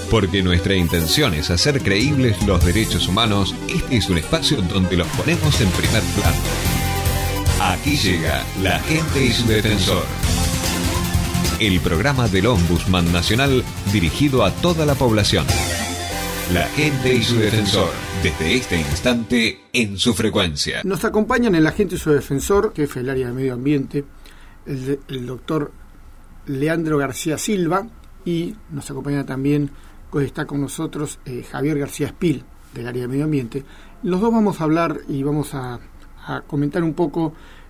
Porque nuestra intención es hacer creíbles los derechos humanos, este es un espacio donde los ponemos en primer plano. Aquí llega La Gente y su Defensor. El programa del Ombudsman Nacional dirigido a toda la población. La Gente y su Defensor, desde este instante en su frecuencia. Nos acompañan el agente y su defensor, jefe del área de medio ambiente, el doctor Leandro García Silva, y nos acompaña también, hoy está con nosotros Javier García Espil, del área de medio ambiente. Los dos vamos a hablar y vamos a comentar un poco.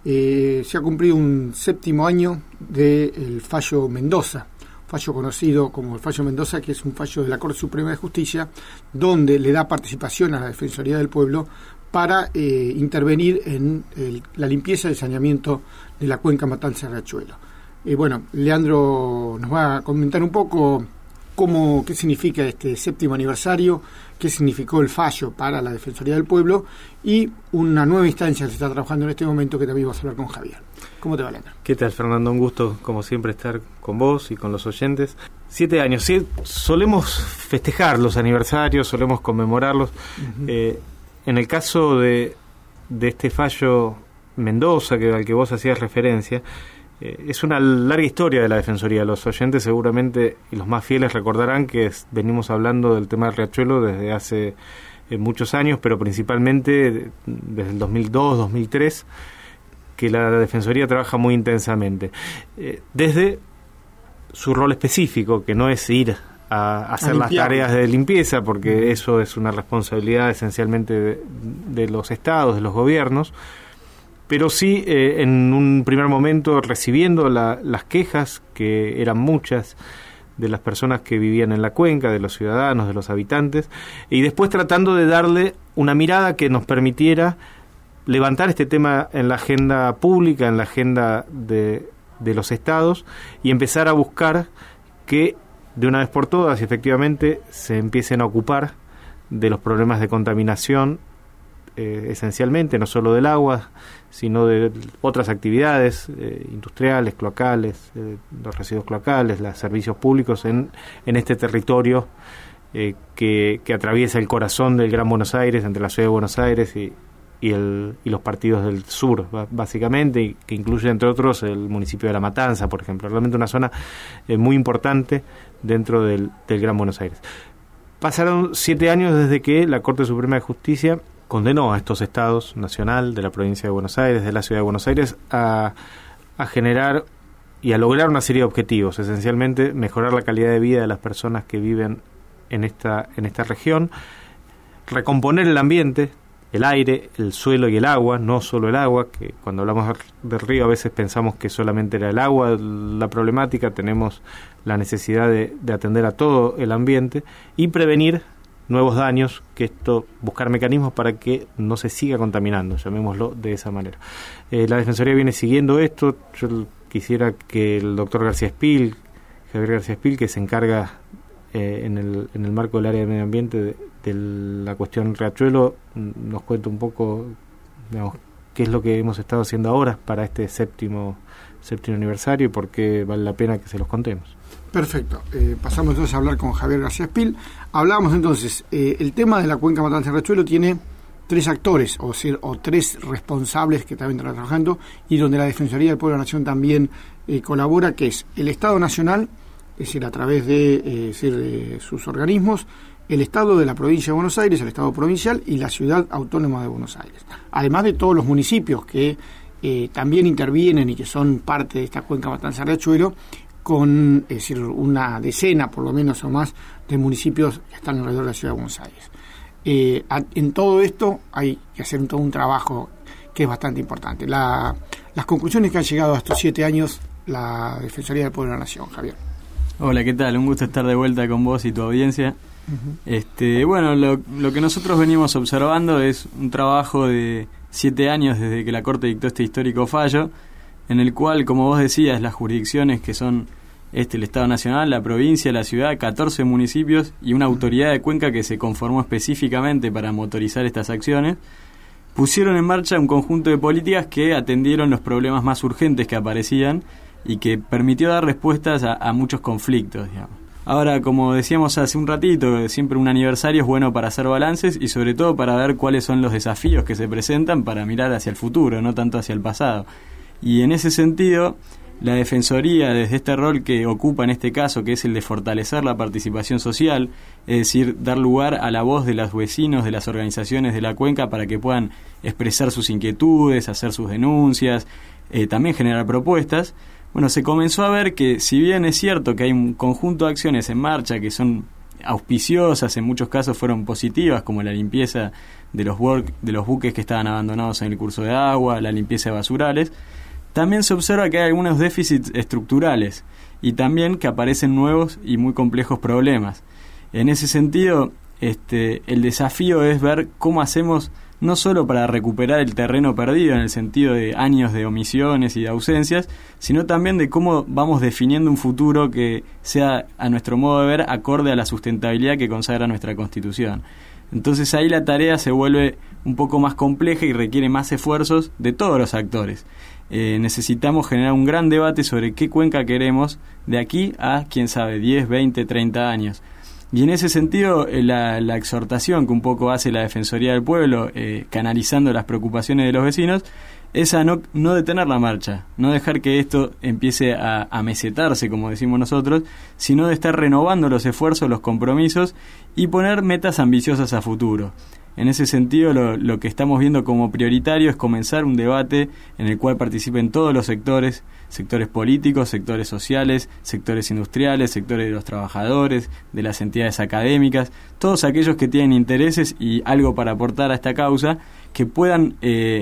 Se ha cumplido un 7º año del fallo Mendoza, fallo conocido como el fallo Mendoza, que es un fallo de la Corte Suprema de Justicia, donde le da participación a la Defensoría del Pueblo para intervenir en la limpieza y el saneamiento de la cuenca Matanza-Riachuelo. Bueno, Leandro nos va a comentar un poco qué significa este 7º aniversario, qué significó el fallo para la Defensoría del Pueblo y una nueva instancia que se está trabajando en este momento, que también vas a hablar con Javier. ¿Cómo te va, Leandro? ¿Qué tal, Fernando? Un gusto, como siempre, estar con vos y con los oyentes. 7 años, sí, solemos festejar los aniversarios, solemos conmemorarlos. Uh-huh. En el caso de este fallo Mendoza, al que vos hacías referencia, es una larga historia de la Defensoría. Los oyentes seguramente, y los más fieles, recordarán que venimos hablando del tema del Riachuelo desde hace muchos años, pero principalmente desde el 2002, 2003, que la Defensoría trabaja muy intensamente. Desde su rol específico, que no es ir a hacer las tareas de limpieza, porque eso es una responsabilidad esencialmente de los estados, de los gobiernos, pero sí en un primer momento recibiendo las quejas, que eran muchas, de las personas que vivían en la cuenca, de los ciudadanos, de los habitantes, y después tratando de darle una mirada que nos permitiera levantar este tema en la agenda pública, en la agenda de los estados, y empezar a buscar que de una vez por todas, efectivamente, se empiecen a ocupar de los problemas de contaminación, esencialmente, no solo del agua, sino de otras actividades industriales, cloacales, los residuos cloacales, los servicios públicos en este territorio que atraviesa el corazón del Gran Buenos Aires, entre la ciudad de Buenos Aires y los partidos del sur, básicamente, y que incluye, entre otros, el municipio de La Matanza, por ejemplo. Realmente una zona muy importante dentro del Gran Buenos Aires. Pasaron 7 años desde que la Corte Suprema de Justicia condenó a estos estados, nacional, de la provincia de Buenos Aires, de la ciudad de Buenos Aires, a generar y a lograr una serie de objetivos, esencialmente mejorar la calidad de vida de las personas que viven en esta región, recomponer el ambiente, el aire, el suelo y el agua, no solo el agua, que cuando hablamos del río a veces pensamos que solamente era el agua la problemática, tenemos la necesidad de atender a todo el ambiente y prevenir nuevos daños, buscar mecanismos para que no se siga contaminando, llamémoslo de esa manera. La Defensoría viene siguiendo esto. Yo quisiera que el doctor Javier García Espil, que se encarga en el marco del área de medio ambiente de la cuestión Riachuelo, nos cuente un poco, digamos, qué es lo que hemos estado haciendo ahora para este séptimo aniversario y por qué vale la pena que se los contemos. Perfecto. Pasamos entonces a hablar con Javier García Espil. Hablábamos entonces, el tema de la cuenca Matanza-Riachuelo tiene 3 actores, o 3 responsables que también están trabajando, y donde la Defensoría del Pueblo de la Nación también colabora, que es el Estado Nacional, es decir, a través de sus organismos, el Estado de la Provincia de Buenos Aires, el Estado provincial y la Ciudad Autónoma de Buenos Aires. Además de todos los municipios que también intervienen y que son parte de esta cuenca Matanza-Riachuelo, con una decena, por lo menos o más, de municipios que están alrededor de la Ciudad de Buenos Aires. En todo esto hay que hacer todo un trabajo que es bastante importante. Las conclusiones que han llegado a estos 7 años la Defensoría del Pueblo de la Nación, Javier. Hola, ¿qué tal? Un gusto estar de vuelta con vos y tu audiencia. Uh-huh. Bueno, lo que nosotros venimos observando es un trabajo de 7 años desde que la Corte dictó este histórico fallo, en el cual, como vos decías, las jurisdicciones que son el Estado Nacional, la provincia, la ciudad, 14 municipios y una autoridad de cuenca que se conformó específicamente para motorizar estas acciones, pusieron en marcha un conjunto de políticas que atendieron los problemas más urgentes que aparecían y que permitió dar respuestas a muchos conflictos, digamos. Ahora, como decíamos hace un ratito, siempre un aniversario es bueno para hacer balances y sobre todo para ver cuáles son los desafíos que se presentan para mirar hacia el futuro, no tanto hacia el pasado. Y en ese sentido, la Defensoría, desde este rol que ocupa en este caso, que es el de fortalecer la participación social, es decir, dar lugar a la voz de los vecinos, de las organizaciones de la cuenca para que puedan expresar sus inquietudes, hacer sus denuncias, también generar propuestas. Bueno, se comenzó a ver que si bien es cierto que hay un conjunto de acciones en marcha que son auspiciosas, en muchos casos fueron positivas, como la limpieza de los buques que estaban abandonados en el curso de agua, la limpieza de basurales, también se observa que hay algunos déficits estructurales y también que aparecen nuevos y muy complejos problemas. En ese sentido, el desafío es ver cómo hacemos no solo para recuperar el terreno perdido en el sentido de años de omisiones y de ausencias, sino también de cómo vamos definiendo un futuro que sea, a nuestro modo de ver, acorde a la sustentabilidad que consagra nuestra Constitución. Entonces ahí la tarea se vuelve un poco más compleja y requiere más esfuerzos de todos los actores. Necesitamos generar un gran debate sobre qué cuenca queremos de aquí a, quién sabe, 10, 20, 30 años. Y en ese sentido, la exhortación que un poco hace la Defensoría del Pueblo, canalizando las preocupaciones de los vecinos, es a no detener la marcha, no dejar que esto empiece a mesetarse, como decimos nosotros, sino de estar renovando los esfuerzos, los compromisos y poner metas ambiciosas a futuro. En ese sentido, lo que estamos viendo como prioritario es comenzar un debate en el cual participen todos los sectores políticos, sectores sociales, sectores industriales, sectores de los trabajadores, de las entidades académicas, todos aquellos que tienen intereses y algo para aportar a esta causa, que puedan,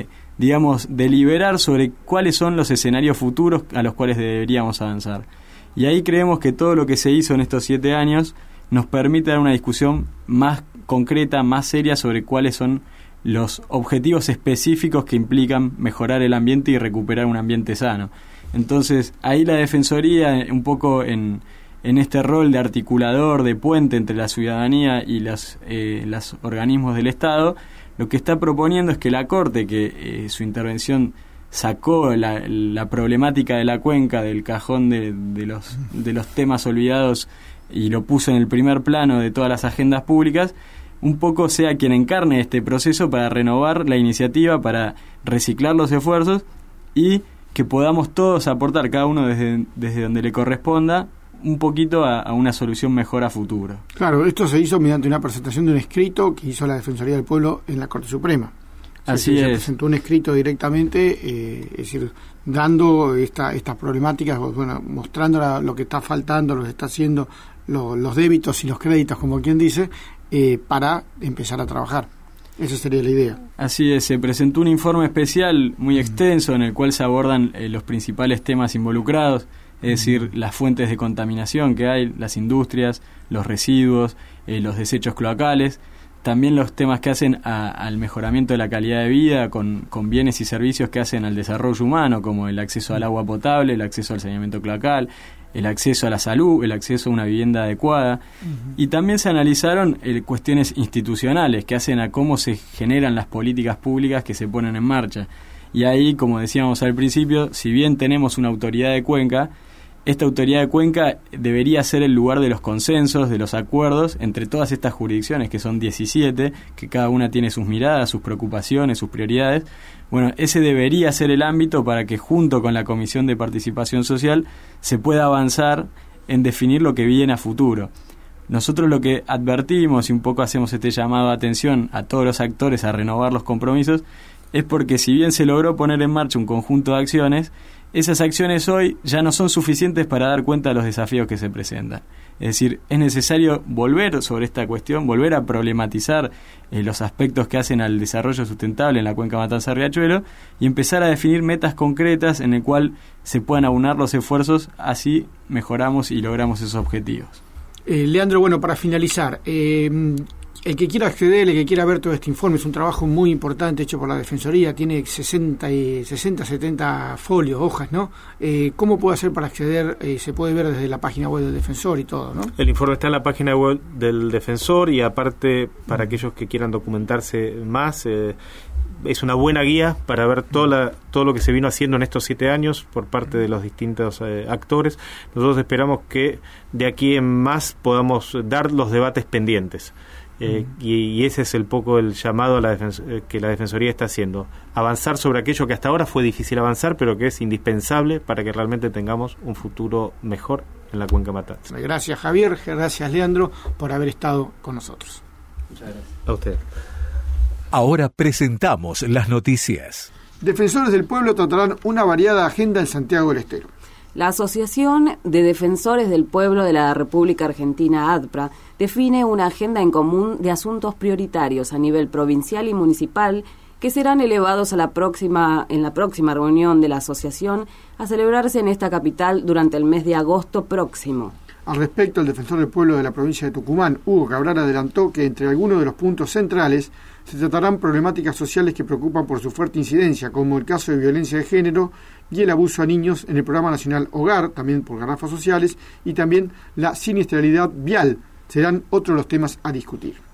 deliberar sobre cuáles son los escenarios futuros a los cuales deberíamos avanzar. Y ahí creemos que todo lo que se hizo en estos 7 años nos permite dar una discusión más concreta, más seria sobre cuáles son los objetivos específicos que implican mejorar el ambiente y recuperar un ambiente sano. Entonces, ahí la Defensoría, un poco en este rol de articulador, de puente entre la ciudadanía y los organismos del Estado, lo que está proponiendo es que la Corte, que su intervención sacó la problemática de la cuenca del cajón de los temas olvidados y lo puso en el primer plano de todas las agendas públicas, un poco sea quien encarne este proceso para renovar la iniciativa, para reciclar los esfuerzos y que podamos todos aportar, cada uno desde donde le corresponda, un poquito a una solución mejor a futuro. Claro, esto se hizo mediante una presentación de un escrito que hizo la Defensoría del Pueblo en la Corte Suprema. Así es. Se presentó un escrito directamente, es decir, dando estas problemáticas, bueno, mostrando lo que está faltando, lo que está haciendo, los débitos y los créditos, como quien dice, para empezar a trabajar. Esa sería la idea. Así es, se presentó un informe especial muy extenso en el cual se abordan los principales temas involucrados, es decir, las fuentes de contaminación que hay, las industrias, los residuos, los desechos cloacales, también los temas que hacen al mejoramiento de la calidad de vida con bienes y servicios que hacen al desarrollo humano, como el acceso al agua potable, el acceso al saneamiento cloacal, el acceso a la salud, el acceso a una vivienda adecuada. Y también se analizaron cuestiones institucionales que hacen a cómo se generan las políticas públicas que se ponen en marcha. Y ahí, como decíamos al principio, si bien tenemos una autoridad de cuenca, esta autoridad de cuenca debería ser el lugar de los consensos, de los acuerdos entre todas estas jurisdicciones, que son 17, que cada una tiene sus miradas, sus preocupaciones, sus prioridades. Bueno, ese debería ser el ámbito para que junto con la Comisión de Participación Social se pueda avanzar en definir lo que viene a futuro. Nosotros lo que advertimos y un poco hacemos este llamado de atención a todos los actores a renovar los compromisos es porque si bien se logró poner en marcha un conjunto de acciones, esas acciones hoy ya no son suficientes para dar cuenta de los desafíos que se presentan. Es decir, es necesario volver sobre esta cuestión, volver a problematizar los aspectos que hacen al desarrollo sustentable en la cuenca Matanza-Riachuelo y empezar a definir metas concretas en el cual se puedan aunar los esfuerzos, así mejoramos y logramos esos objetivos. Leandro, bueno, para finalizar, el que quiera acceder, el que quiera ver todo este informe, es un trabajo muy importante hecho por la Defensoría, tiene 70 folios, hojas, ¿no? ¿Cómo puede hacer para acceder? Se puede ver desde la página web del Defensor y todo, ¿no? El informe está en la página web del Defensor y aparte, para aquellos que quieran documentarse más, es una buena guía para ver todo lo que se vino haciendo en estos 7 años por parte de los distintos actores. Nosotros esperamos que de aquí en más podamos dar los debates pendientes. Y ese es el poco el llamado a que la Defensoría está haciendo, avanzar sobre aquello que hasta ahora fue difícil avanzar, pero que es indispensable para que realmente tengamos un futuro mejor en la Cuenca Matanza. Gracias, Javier, gracias, Leandro, por haber estado con nosotros. Muchas gracias. A usted. Ahora presentamos las noticias. Defensores del Pueblo tratarán una variada agenda en Santiago del Estero. La Asociación de Defensores del Pueblo de la República Argentina, ADPRA, define una agenda en común de asuntos prioritarios a nivel provincial y municipal que serán elevados en la próxima reunión de la asociación a celebrarse en esta capital durante el mes de agosto próximo. Al respecto, el defensor del pueblo de la provincia de Tucumán, Hugo Cabral, adelantó que entre algunos de los puntos centrales se tratarán problemáticas sociales que preocupan por su fuerte incidencia, como el caso de violencia de género y el abuso a niños en el Programa Nacional Hogar, también por garrafas sociales, y también la siniestralidad vial. Serán otros los temas a discutir.